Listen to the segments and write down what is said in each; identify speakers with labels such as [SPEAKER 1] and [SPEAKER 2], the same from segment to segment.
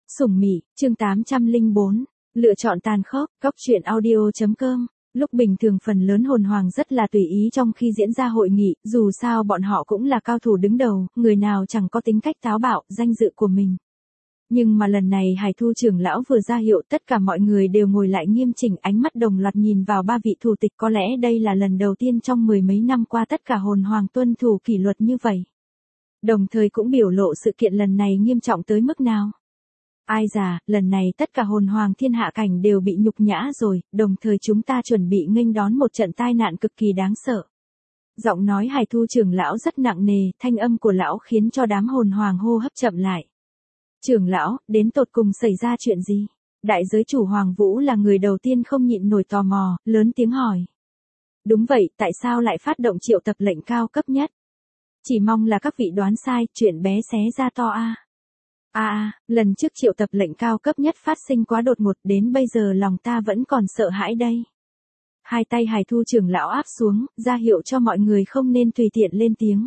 [SPEAKER 1] Sủng Mị, chương 804, lựa chọn tàn khốc, góc truyện audio.com. Lúc bình thường phần lớn hồn hoàng rất là tùy ý trong khi diễn ra hội nghị, dù sao bọn họ cũng là cao thủ đứng đầu, người nào chẳng có tính cách táo bạo, danh dự của mình. Nhưng mà lần này Hải Thu trưởng lão vừa ra hiệu, tất cả mọi người đều ngồi lại nghiêm chỉnh, ánh mắt đồng loạt nhìn vào ba vị thủ tịch, có lẽ đây là lần đầu tiên trong mười mấy năm qua tất cả hồn hoàng tuân thủ kỷ luật như vậy. Đồng thời cũng biểu lộ sự kiện lần này nghiêm trọng tới mức nào. Ai già, lần này tất cả hồn hoàng thiên hạ cảnh đều bị nhục nhã rồi, đồng thời chúng ta chuẩn bị nghênh đón một trận tai nạn cực kỳ đáng sợ. Giọng nói Hải Thu trưởng lão rất nặng nề, thanh âm của lão khiến cho đám hồn hoàng hô hấp chậm lại. Trưởng lão, đến tột cùng xảy ra chuyện gì? Đại giới chủ Hoàng Vũ là người đầu tiên không nhịn nổi tò mò, lớn tiếng hỏi. Đúng vậy, tại sao lại phát động triệu tập lệnh cao cấp nhất? Chỉ mong là các vị đoán sai, chuyện bé xé ra to a. Lần trước triệu tập lệnh cao cấp nhất phát sinh quá đột ngột, đến bây giờ lòng ta vẫn còn sợ hãi đây. Hai tay Hải Thu trưởng lão áp xuống, ra hiệu cho mọi người không nên tùy tiện lên tiếng.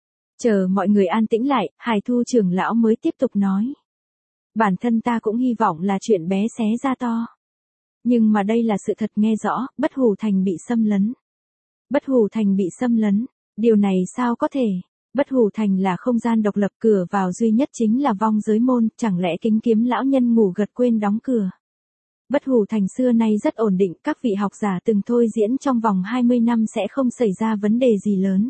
[SPEAKER 1] Chờ mọi người an tĩnh lại, Hải Thu trưởng lão mới tiếp tục nói. Bản thân ta cũng hy vọng là chuyện bé xé ra to. Nhưng mà đây là sự thật, nghe rõ, Bất Hủ Thành bị xâm lấn. Bất Hủ Thành bị xâm lấn, điều này sao có thể? Bất Hủ Thành là không gian độc lập, cửa vào duy nhất chính là vong giới môn, chẳng lẽ Kính Kiếm lão nhân ngủ gật quên đóng cửa? Bất Hủ Thành xưa nay rất ổn định, các vị học giả từng thôi diễn trong vòng 20 năm sẽ không xảy ra vấn đề gì lớn.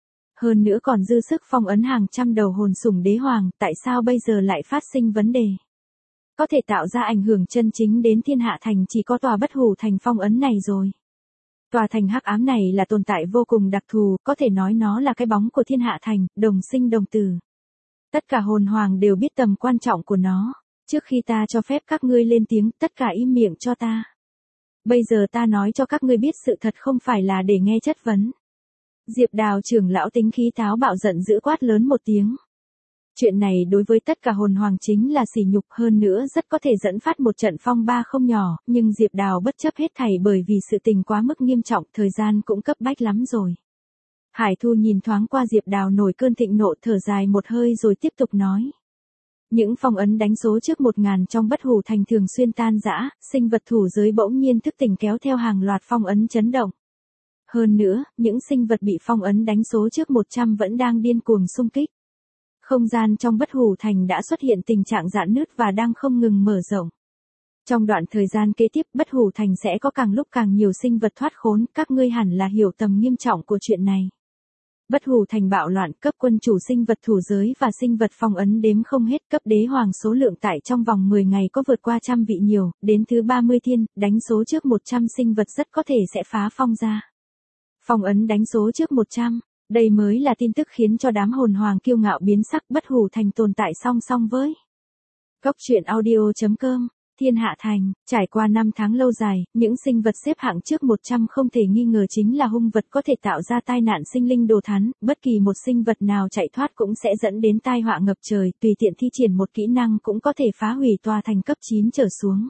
[SPEAKER 1] Hơn nữa còn dư sức phong ấn hàng trăm đầu hồn sủng đế hoàng, tại sao bây giờ lại phát sinh vấn đề? Có thể tạo ra ảnh hưởng chân chính đến thiên hạ thành chỉ có tòa Bất Hủ Thành phong ấn này rồi. Tòa thành hắc ám này là tồn tại vô cùng đặc thù, có thể nói nó là cái bóng của thiên hạ thành, đồng sinh đồng tử. Tất cả hồn hoàng đều biết tầm quan trọng của nó. Trước khi ta cho phép các ngươi lên tiếng, tất cả im miệng cho ta. Bây giờ ta nói cho các ngươi biết sự thật, không phải là để nghe chất vấn. Diệp Đào trưởng lão tính khí táo bạo giận dữ quát lớn một tiếng. Chuyện này đối với tất cả hồn hoàng chính là sỉ nhục, hơn nữa rất có thể dẫn phát một trận phong ba không nhỏ, nhưng Diệp Đào bất chấp hết thảy bởi vì sự tình quá mức nghiêm trọng, thời gian cũng cấp bách lắm rồi. Hải Thu nhìn thoáng qua Diệp Đào nổi cơn thịnh nộ, thở dài một hơi rồi tiếp tục nói. Những phong ấn đánh số trước 1000 trong Bất Hủ Thành thường xuyên tan rã, sinh vật thủ giới bỗng nhiên thức tỉnh kéo theo hàng loạt phong ấn chấn động. Hơn nữa, những sinh vật bị phong ấn đánh số trước 100 vẫn đang điên cuồng xung kích. Không gian trong Bất Hủ Thành đã xuất hiện tình trạng rạn nứt và đang không ngừng mở rộng. Trong đoạn thời gian kế tiếp, Bất Hủ Thành sẽ có càng lúc càng nhiều sinh vật thoát khốn, các ngươi hẳn là hiểu tầm nghiêm trọng của chuyện này. Bất Hủ Thành bạo loạn, cấp quân chủ sinh vật thủ giới và sinh vật phong ấn đếm không hết, cấp đế hoàng số lượng tại trong vòng 10 ngày có vượt qua 100 vị nhiều, đến thứ 30 thiên, đánh số trước 100 sinh vật rất có thể sẽ phá phong ra. Phong ấn đánh số trước 100, đây mới là tin tức khiến cho đám hồn hoàng kiêu ngạo biến sắc. Bất Hủ Thành tồn tại song song với góc truyện audio.com. Thiên Hạ Thành, trải qua 5 tháng lâu dài, những sinh vật xếp hạng trước 100 không thể nghi ngờ chính là hung vật có thể tạo ra tai nạn sinh linh đồ thán, bất kỳ một sinh vật nào chạy thoát cũng sẽ dẫn đến tai họa ngập trời, tùy tiện thi triển một kỹ năng cũng có thể phá hủy tòa thành cấp 9 trở xuống.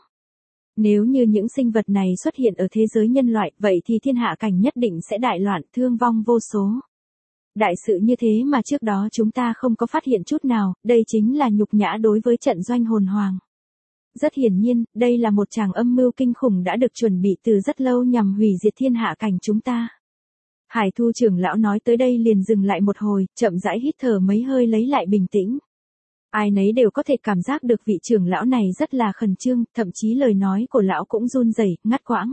[SPEAKER 1] Nếu như những sinh vật này xuất hiện ở thế giới nhân loại, vậy thì thiên hạ cảnh nhất định sẽ đại loạn, thương vong vô số. Đại sự như thế mà trước đó chúng ta không có phát hiện chút nào, đây chính là nhục nhã đối với trận doanh hồn hoàng. Rất hiển nhiên, đây là một tràng âm mưu kinh khủng đã được chuẩn bị từ rất lâu nhằm hủy diệt thiên hạ cảnh chúng ta. Hải Thu trưởng lão nói tới đây liền dừng lại một hồi, chậm rãi hít thở mấy hơi lấy lại bình tĩnh. Ai nấy đều có thể cảm giác được vị trưởng lão này rất là khẩn trương, thậm chí lời nói của lão cũng run rẩy, ngắt quãng.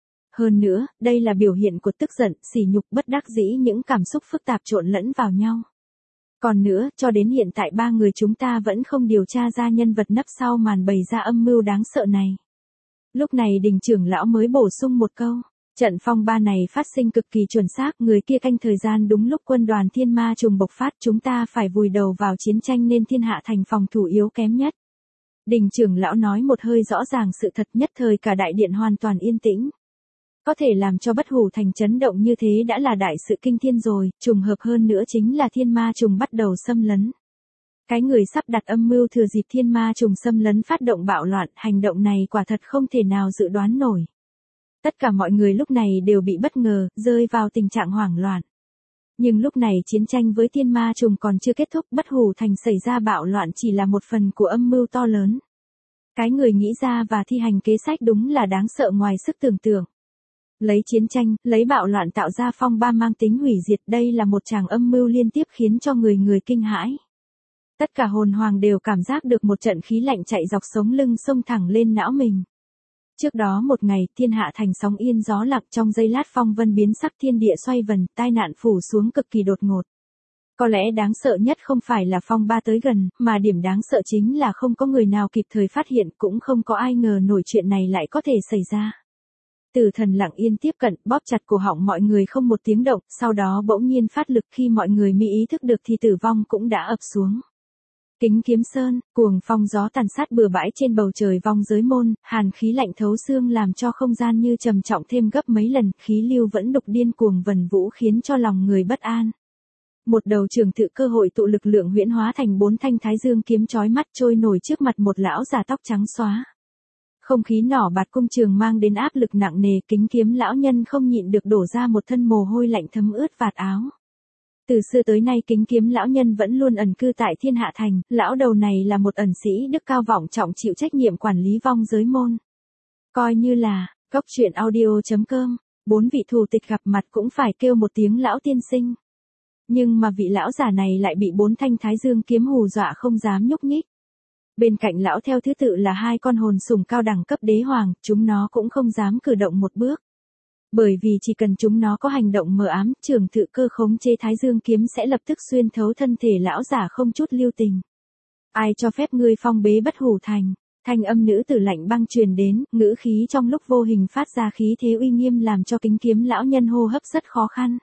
[SPEAKER 1] Hơn nữa, đây là biểu hiện của tức giận, sỉ nhục, bất đắc dĩ, những cảm xúc phức tạp trộn lẫn vào nhau. Còn nữa, cho đến hiện tại ba người chúng ta vẫn không điều tra ra nhân vật nấp sau màn bày ra âm mưu đáng sợ này. Lúc này Đình trưởng lão mới bổ sung một câu. Trận phong ba này phát sinh cực kỳ chuẩn xác, người kia canh thời gian đúng lúc quân đoàn thiên ma trùng bộc phát, chúng ta phải vùi đầu vào chiến tranh nên thiên hạ thành phòng thủ yếu kém nhất. Đình trưởng lão nói một hơi rõ ràng sự thật, nhất thời cả đại điện hoàn toàn yên tĩnh. Có thể làm cho Bất Hủ Thành chấn động như thế đã là đại sự kinh thiên rồi, trùng hợp hơn nữa chính là thiên ma trùng bắt đầu xâm lấn. Cái người sắp đặt âm mưu thừa dịp thiên ma trùng xâm lấn phát động bạo loạn, hành động này quả thật không thể nào dự đoán nổi. Tất cả mọi người lúc này đều bị bất ngờ, rơi vào tình trạng hoảng loạn. Nhưng lúc này chiến tranh với thiên ma trùng còn chưa kết thúc, Bất Hủ Thành xảy ra bạo loạn chỉ là một phần của âm mưu to lớn. Cái người nghĩ ra và thi hành kế sách đúng là đáng sợ ngoài sức tưởng tượng. Lấy chiến tranh, lấy bạo loạn tạo ra phong ba mang tính hủy diệt, đây là một tràng âm mưu liên tiếp khiến cho người người kinh hãi. Tất cả hồn hoàng đều cảm giác được một trận khí lạnh chạy dọc sống lưng xông thẳng lên não mình. Trước đó một ngày, thiên hạ thành sóng yên gió lặng, trong giây lát phong vân biến sắc, thiên địa xoay vần, tai nạn phủ xuống cực kỳ đột ngột. Có lẽ đáng sợ nhất không phải là phong ba tới gần, mà điểm đáng sợ chính là không có người nào kịp thời phát hiện, cũng không có ai ngờ nổi chuyện này lại có thể xảy ra. Tử thần lặng yên tiếp cận, bóp chặt cổ họng mọi người không một tiếng động, sau đó bỗng nhiên phát lực, khi mọi người mới ý thức được thì tử vong cũng đã ập xuống. Kính Kiếm Sơn, cuồng phong gió tàn sát bừa bãi trên bầu trời vong giới môn, hàn khí lạnh thấu xương làm cho không gian như trầm trọng thêm gấp mấy lần, khí lưu vẫn đục điên cuồng vần vũ khiến cho lòng người bất an. Một đầu trường tự cơ hội tụ lực lượng huyễn hóa thành 4 thanh thái dương kiếm chói mắt trôi nổi trước mặt một lão già tóc trắng xóa. Không khí nỏ bạt cung trường mang đến áp lực nặng nề, Kính Kiếm lão nhân không nhịn được đổ ra một thân mồ hôi lạnh thấm ướt vạt áo. Từ xưa tới nay Kính Kiếm lão nhân vẫn luôn ẩn cư tại Thiên Hạ Thành, lão đầu này là một ẩn sĩ đức cao vọng trọng chịu trách nhiệm quản lý vong giới môn. Coi như là, Cốc Truyện Audio.com, 4 vị thù tịch gặp mặt cũng phải kêu một tiếng lão tiên sinh. Nhưng mà vị lão giả này lại bị 4 thanh thái dương kiếm hù dọa không dám nhúc nhích. Bên cạnh lão theo thứ tự là 2 con hồn sùng cao đẳng cấp đế hoàng, chúng nó cũng không dám cử động một bước. Bởi vì chỉ cần chúng nó có hành động mờ ám, trường tự cơ khống chế thái dương kiếm sẽ lập tức xuyên thấu thân thể lão giả không chút lưu tình. Ai cho phép ngươi phong bế Bất Hủ Thành? Thanh âm nữ tử lạnh băng truyền đến, ngữ khí trong lúc vô hình phát ra khí thế uy nghiêm làm cho Kính Kiếm lão nhân hô hấp rất khó khăn.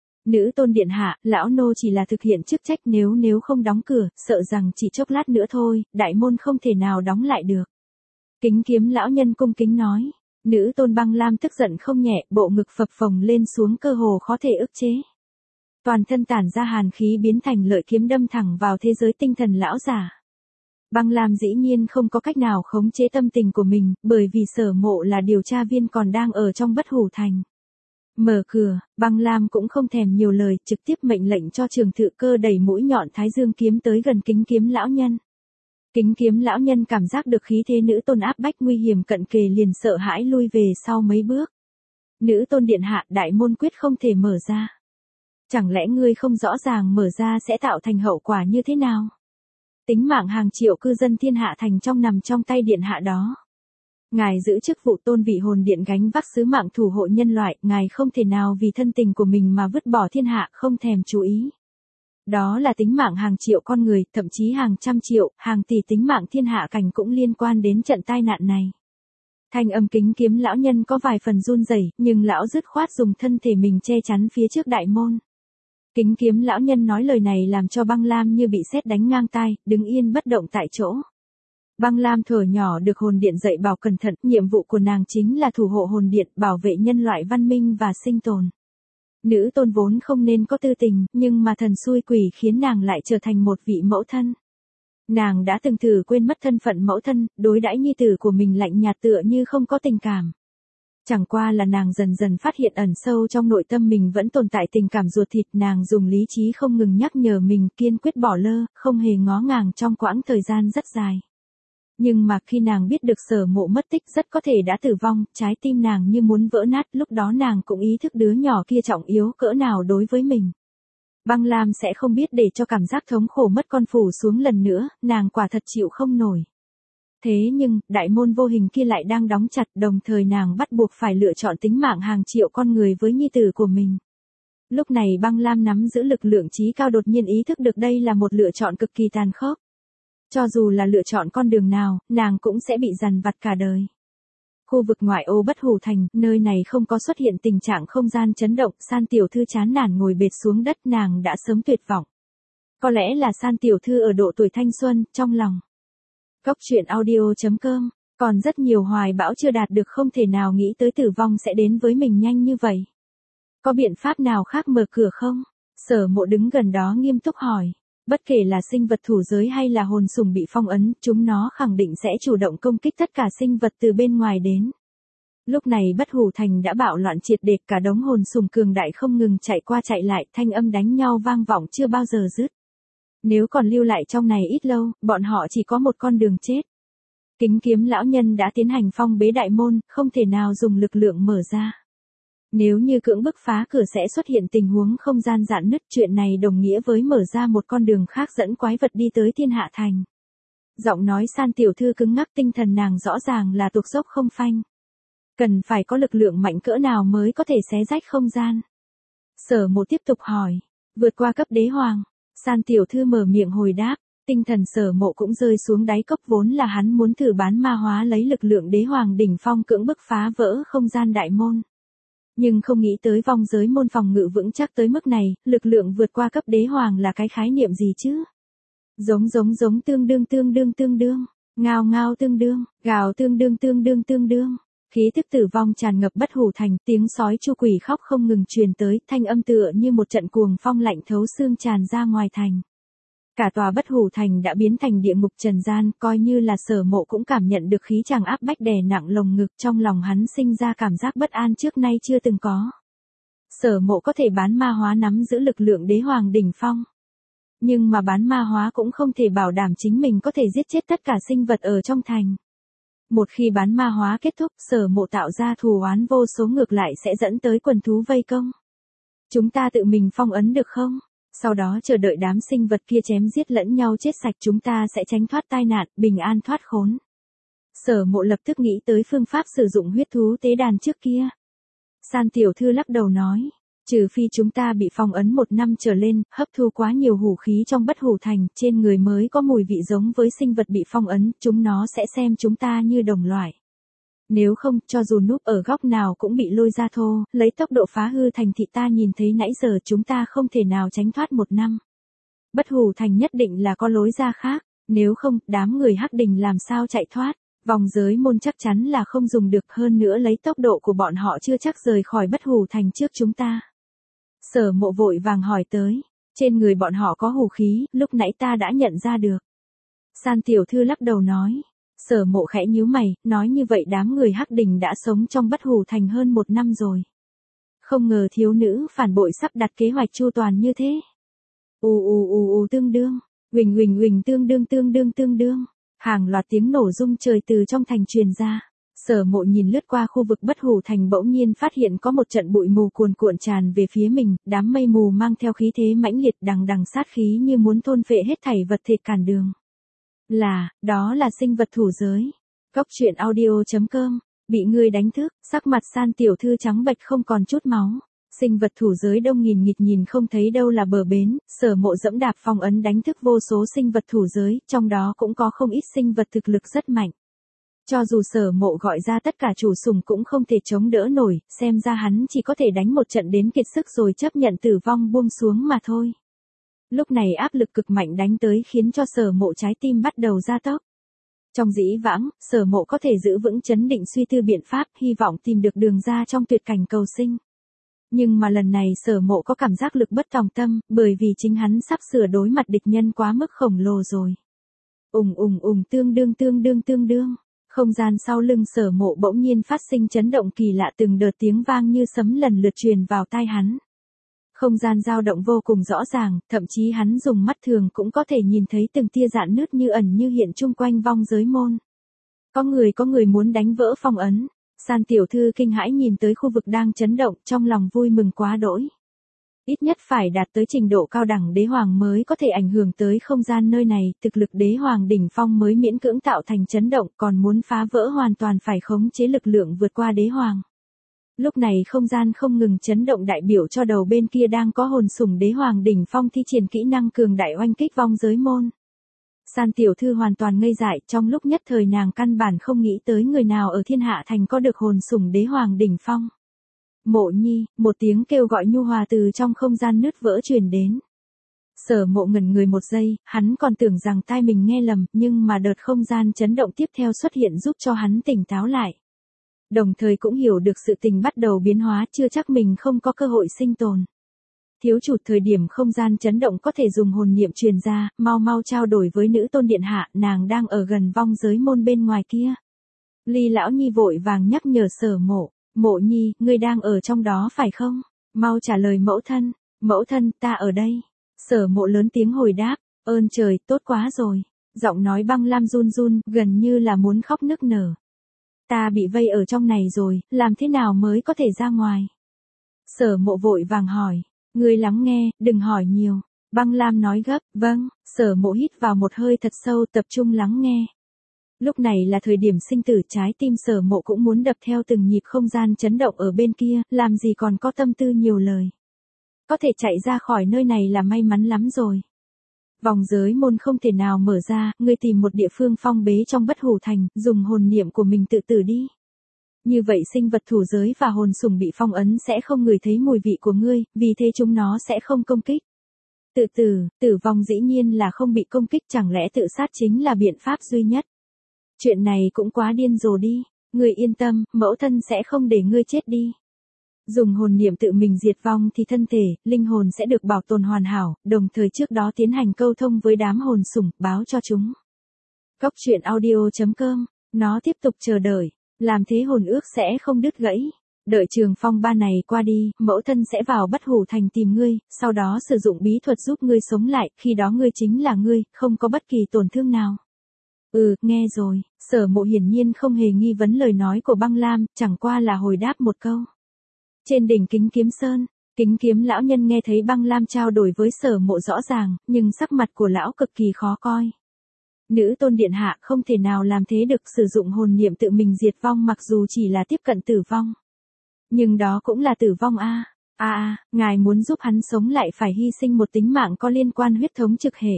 [SPEAKER 1] Nữ tôn điện hạ, lão nô chỉ là thực hiện chức trách, nếu không đóng cửa, sợ rằng chỉ chốc lát nữa thôi, đại môn không thể nào đóng lại được. Kính Kiếm lão nhân cung kính nói. Nữ tôn Băng Lam tức giận không nhẹ, bộ ngực phập phồng lên xuống cơ hồ khó thể ức chế. Toàn thân tản ra hàn khí biến thành lợi kiếm đâm thẳng vào thế giới tinh thần lão giả. Băng Lam dĩ nhiên không có cách nào khống chế tâm tình của mình, bởi vì Sở Mộ là điều tra viên còn đang ở trong Bất Hủ Thành. Mở cửa, Băng Lam cũng không thèm nhiều lời, trực tiếp mệnh lệnh cho trường thự cơ đẩy mũi nhọn thái dương kiếm tới gần Kính Kiếm lão nhân. Kính Kiếm lão nhân cảm giác được khí thế nữ tôn áp bách nguy hiểm cận kề liền sợ hãi lui về sau mấy bước. Nữ tôn điện hạ, đại môn quyết không thể mở ra. Chẳng lẽ ngươi không rõ ràng mở ra sẽ tạo thành hậu quả như thế nào? Tính mạng hàng triệu cư dân Thiên Hạ Thành nằm trong tay điện hạ đó. Ngài giữ chức vụ tôn vị hồn điện gánh vác sứ mạng thủ hộ nhân loại, ngài không thể nào vì thân tình của mình mà vứt bỏ thiên hạ không thèm chú ý. Đó là tính mạng hàng triệu con người, thậm chí hàng trăm triệu, hàng tỷ tính mạng thiên hạ cảnh cũng liên quan đến trận tai nạn này. Thanh âm Kính Kiếm lão nhân có vài phần run rẩy, nhưng lão dứt khoát dùng thân thể mình che chắn phía trước đại môn. Kính Kiếm lão nhân nói lời này làm cho Băng Lam như bị sét đánh ngang tai, đứng yên bất động tại chỗ. Băng Lam thuở nhỏ được hồn điện dạy bảo cẩn thận, nhiệm vụ của nàng chính là thủ hộ hồn điện, bảo vệ nhân loại văn minh và sinh tồn. Nữ tôn vốn không nên có tư tình, nhưng mà thần xui quỷ khiến nàng lại trở thành một vị mẫu thân. Nàng đã từng thử quên mất thân phận mẫu thân, đối đãi nhi tử của mình lạnh nhạt tựa như không có tình cảm. Chẳng qua là nàng dần dần phát hiện ẩn sâu trong nội tâm mình vẫn tồn tại tình cảm ruột thịt, nàng dùng lý trí không ngừng nhắc nhở mình kiên quyết bỏ lơ, không hề ngó ngàng trong quãng thời gian rất dài. Nhưng mà khi nàng biết được Sở Mộ mất tích rất có thể đã tử vong, trái tim nàng như muốn vỡ nát, lúc đó nàng cũng ý thức đứa nhỏ kia trọng yếu cỡ nào đối với mình. Băng Lam sẽ không biết để cho cảm giác thống khổ mất con phủ xuống lần nữa, nàng quả thật chịu không nổi. Thế nhưng, đại môn vô hình kia lại đang đóng chặt, đồng thời nàng bắt buộc phải lựa chọn tính mạng hàng triệu con người với nhi tử của mình. Lúc này Băng Lam nắm giữ lực lượng trí cao đột nhiên ý thức được đây là một lựa chọn cực kỳ tàn khốc. Cho dù là lựa chọn con đường nào, nàng cũng sẽ bị dằn vặt cả đời. Khu vực ngoại ô Bất Hủ Thành, nơi này không có xuất hiện tình trạng không gian chấn động, San tiểu thư chán nản ngồi bệt xuống đất, nàng đã sớm tuyệt vọng. Có lẽ là San tiểu thư ở độ tuổi thanh xuân, trong lòng. Cốc Truyện Audio.com, còn rất nhiều hoài bão chưa đạt được, không thể nào nghĩ tới tử vong sẽ đến với mình nhanh như vậy. Có biện pháp nào khác mở cửa không? Sở Mộ đứng gần đó nghiêm túc hỏi. Bất kể là sinh vật thủ giới hay là hồn sùng bị phong ấn, chúng nó khẳng định sẽ chủ động công kích tất cả sinh vật từ bên ngoài đến. Lúc này Bất Hủ Thành đã bạo loạn triệt để, cả đống hồn sùng cường đại không ngừng chạy qua chạy lại, thanh âm đánh nhau vang vọng chưa bao giờ dứt. Nếu còn lưu lại trong này ít lâu, bọn họ chỉ có một con đường chết. Kính kiếm lão nhân đã tiến hành phong bế đại môn, không thể nào dùng lực lượng mở ra. Nếu như cưỡng bức phá cửa sẽ xuất hiện tình huống không gian rạn nứt, chuyện này đồng nghĩa với mở ra một con đường khác dẫn quái vật đi tới thiên hạ thành. Giọng nói San tiểu thư cứng ngắc, tinh thần nàng rõ ràng là tuột dốc không phanh. Cần phải có lực lượng mạnh cỡ nào mới có thể xé rách không gian. Sở Mộ tiếp tục hỏi, vượt qua cấp đế hoàng. San tiểu thư mở miệng hồi đáp, tinh thần Sở Mộ cũng rơi xuống đáy cốc, vốn là hắn muốn thử bán ma hóa lấy lực lượng đế hoàng đỉnh phong cưỡng bức phá vỡ không gian đại môn. Nhưng không nghĩ tới vong giới môn phòng ngự vững chắc tới mức này, lực lượng vượt qua cấp đế hoàng là cái khái niệm gì chứ? Giống tương đương, ngao ngao tương đương, gào tương đương. Khí tức tử vong tràn ngập Bất Hủ Thành, tiếng sói chu quỷ khóc không ngừng truyền tới, thanh âm tựa như một trận cuồng phong lạnh thấu xương tràn ra ngoài thành. Cả tòa Bất Hủ Thành đã biến thành địa ngục trần gian, coi như là Sở Mộ cũng cảm nhận được khí tràng áp bách đè nặng lồng ngực, trong lòng hắn sinh ra cảm giác bất an trước nay chưa từng có. Sở Mộ có thể bán ma hóa nắm giữ lực lượng đế hoàng đỉnh phong. Nhưng mà bán ma hóa cũng không thể bảo đảm chính mình có thể giết chết tất cả sinh vật ở trong thành. Một khi bán ma hóa kết thúc, Sở Mộ tạo ra thù oán vô số, ngược lại sẽ dẫn tới quần thú vây công. Chúng ta tự mình phong ấn được không? Sau đó chờ đợi đám sinh vật kia chém giết lẫn nhau chết sạch, chúng ta sẽ tránh thoát tai nạn, bình an thoát khốn. Sở Mộ lập tức nghĩ tới phương pháp sử dụng huyết thú tế đàn trước kia. San tiểu thư lắc đầu nói, trừ phi chúng ta bị phong ấn 1 năm trở lên, hấp thu quá nhiều hủ khí trong Bất Hủ Thành, trên người mới có mùi vị giống với sinh vật bị phong ấn, chúng nó sẽ xem chúng ta như đồng loại. Nếu không, cho dù núp ở góc nào cũng bị lôi ra thô, lấy tốc độ phá hư thành thị ta nhìn thấy nãy giờ, chúng ta không thể nào tránh thoát 1 năm. Bất Hủ Thành nhất định là có lối ra khác, nếu không, đám người Hắc Đình làm sao chạy thoát, vòng giới môn chắc chắn là không dùng được, hơn nữa lấy tốc độ của bọn họ chưa chắc rời khỏi Bất Hủ Thành trước chúng ta. Sở Mộ vội vàng hỏi tới, trên người bọn họ có hủ khí, lúc nãy ta đã nhận ra được. San tiểu thư lắc đầu nói. Sở Mộ khẽ nhíu mày, nói như vậy đám người Hắc Đình đã sống trong Bất Hủ Thành hơn 1 năm rồi. Không ngờ thiếu nữ phản bội sắp đặt kế hoạch chu toàn như thế. Tương đương, huỳnh tương đương. Hàng loạt tiếng nổ rung trời từ trong thành truyền ra. Sở Mộ nhìn lướt qua khu vực Bất Hủ Thành, bỗng nhiên phát hiện có một trận bụi mù cuồn cuộn tràn về phía mình, đám mây mù mang theo khí thế mãnh liệt, đằng đằng sát khí như muốn thôn phệ hết thảy vật thể cản đường. Đó là sinh vật thủ giới. Góc truyện audio.com, bị ngươi đánh thức, sắc mặt San tiểu thư trắng bệch không còn chút máu. Sinh vật thủ giới đông nghìn nghịt, nhìn không thấy đâu là bờ bến, Sở Mộ dẫm đạp phong ấn đánh thức vô số sinh vật thủ giới, trong đó cũng có không ít sinh vật thực lực rất mạnh. Cho dù Sở Mộ gọi ra tất cả chủ sủng cũng không thể chống đỡ nổi, xem ra hắn chỉ có thể đánh một trận đến kiệt sức rồi chấp nhận tử vong buông xuống mà thôi. Lúc này áp lực cực mạnh đánh tới khiến cho Sở Mộ trái tim bắt đầu gia tốc. Trong dĩ vãng, Sở Mộ có thể giữ vững chấn định suy tư biện pháp, hy vọng tìm được đường ra trong tuyệt cảnh cầu sinh. Nhưng mà lần này Sở Mộ có cảm giác lực bất tòng tâm, bởi vì chính hắn sắp sửa đối mặt địch nhân quá mức khổng lồ rồi. Tương đương. Không gian sau lưng Sở Mộ bỗng nhiên phát sinh chấn động kỳ lạ, từng đợt tiếng vang như sấm lần lượt truyền vào tai hắn. Không gian dao động vô cùng rõ ràng, thậm chí hắn dùng mắt thường cũng có thể nhìn thấy từng tia rạn nứt như ẩn như hiện chung quanh vong giới môn. Có người muốn đánh vỡ phong ấn. San tiểu thư kinh hãi nhìn tới khu vực đang chấn động, trong lòng vui mừng quá đỗi. Ít nhất phải đạt tới trình độ cao đẳng đế hoàng mới có thể ảnh hưởng tới không gian nơi này, thực lực đế hoàng đỉnh phong mới miễn cưỡng tạo thành chấn động, còn muốn phá vỡ hoàn toàn phải khống chế lực lượng vượt qua đế hoàng. Lúc này không gian không ngừng chấn động, đại biểu cho đầu bên kia đang có hồn sủng đế hoàng đỉnh phong thi triển kỹ năng cường đại oanh kích vong giới môn. San tiểu thư hoàn toàn ngây dại, trong lúc nhất thời nàng căn bản không nghĩ tới người nào ở thiên hạ thành có được hồn sủng đế hoàng đỉnh phong. Mộ nhi, một tiếng kêu gọi nhu hòa từ trong không gian nứt vỡ truyền đến. Sở Mộ ngẩn người một giây, hắn còn tưởng rằng tai mình nghe lầm, nhưng mà đợt không gian chấn động tiếp theo xuất hiện giúp cho hắn tỉnh táo lại. Đồng thời cũng hiểu được sự tình bắt đầu biến hóa, chưa chắc mình không có cơ hội sinh tồn. Thiếu chủ, thời điểm không gian chấn động có thể dùng hồn niệm truyền ra, mau trao đổi với nữ tôn điện hạ, nàng đang ở gần vong giới môn bên ngoài kia. Ly lão nhi vội vàng nhắc nhở Sở Mộ, Mộ nhi, ngươi đang ở trong đó phải không? Mau trả lời mẫu thân, ta ở đây. Sở Mộ lớn tiếng hồi đáp, ơn trời, tốt quá rồi. Giọng nói Băng Lam run run, gần như là muốn khóc nức nở. Ta bị vây ở trong này rồi, làm thế nào mới có thể ra ngoài? Sở Mộ vội vàng hỏi. Ngươi lắng nghe, đừng hỏi nhiều. Băng Lam nói gấp, vâng. Sở Mộ hít vào một hơi thật sâu, tập trung lắng nghe. Lúc này là thời điểm sinh tử, trái tim Sở Mộ cũng muốn đập theo từng nhịp không gian chấn động ở bên kia, làm gì còn có tâm tư nhiều lời. Có thể chạy ra khỏi nơi này là may mắn lắm rồi. Vòng giới môn không thể nào mở ra, ngươi tìm một địa phương phong bế trong Bất Hủ Thành, dùng hồn niệm của mình tự tử đi. Như vậy sinh vật thủ giới và hồn sủng bị phong ấn sẽ không ngửi thấy mùi vị của ngươi, vì thế chúng nó sẽ không công kích. Tự tử, tử vong dĩ nhiên là không bị công kích, chẳng lẽ tự sát chính là biện pháp duy nhất? Chuyện này cũng quá điên rồ đi, ngươi yên tâm, mẫu thân sẽ không để ngươi chết đi. Dùng hồn niệm tự mình diệt vong thì thân thể, linh hồn sẽ được bảo tồn hoàn hảo, đồng thời trước đó tiến hành câu thông với đám hồn sủng, báo cho chúng. Cốc truyện audio.com, nó tiếp tục chờ đợi, làm thế hồn ước sẽ không đứt gãy. Đợi trường phong ba này qua đi, mẫu thân sẽ vào Bất Hủ Thành tìm ngươi, sau đó sử dụng bí thuật giúp ngươi sống lại, khi đó ngươi chính là ngươi, không có bất kỳ tổn thương nào. Nghe rồi, Sở Mộ hiển nhiên không hề nghi vấn lời nói của Băng Lam, chẳng qua là hồi đáp một câu. Trên đỉnh Kính Kiếm Sơn, Kính Kiếm lão nhân nghe thấy Băng Lam trao đổi với Sở Mộ rõ ràng, nhưng sắc mặt của lão cực kỳ khó coi. Nữ tôn điện hạ không thể nào làm thế được, sử dụng hồn niệm tự mình diệt vong mặc dù chỉ là tiếp cận tử vong. Nhưng đó cũng là tử vong a. Ngài muốn giúp hắn sống lại phải hy sinh một tính mạng có liên quan huyết thống trực hệ.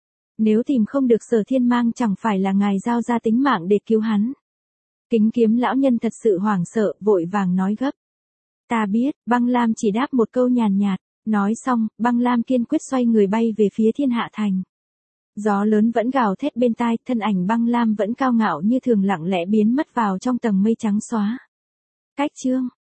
[SPEAKER 1] Nếu tìm không được Sở Thiên Mang chẳng phải là ngài giao ra tính mạng để cứu hắn. Kính Kiếm lão nhân thật sự hoảng sợ, vội vàng nói gấp. Ta biết, Băng Lam chỉ đáp một câu nhàn nhạt, nói xong, Băng Lam kiên quyết xoay người bay về phía Thiên Hạ Thành. Gió lớn vẫn gào thét bên tai, thân ảnh Băng Lam vẫn cao ngạo như thường lặng lẽ biến mất vào trong tầng mây trắng xóa. Cách chương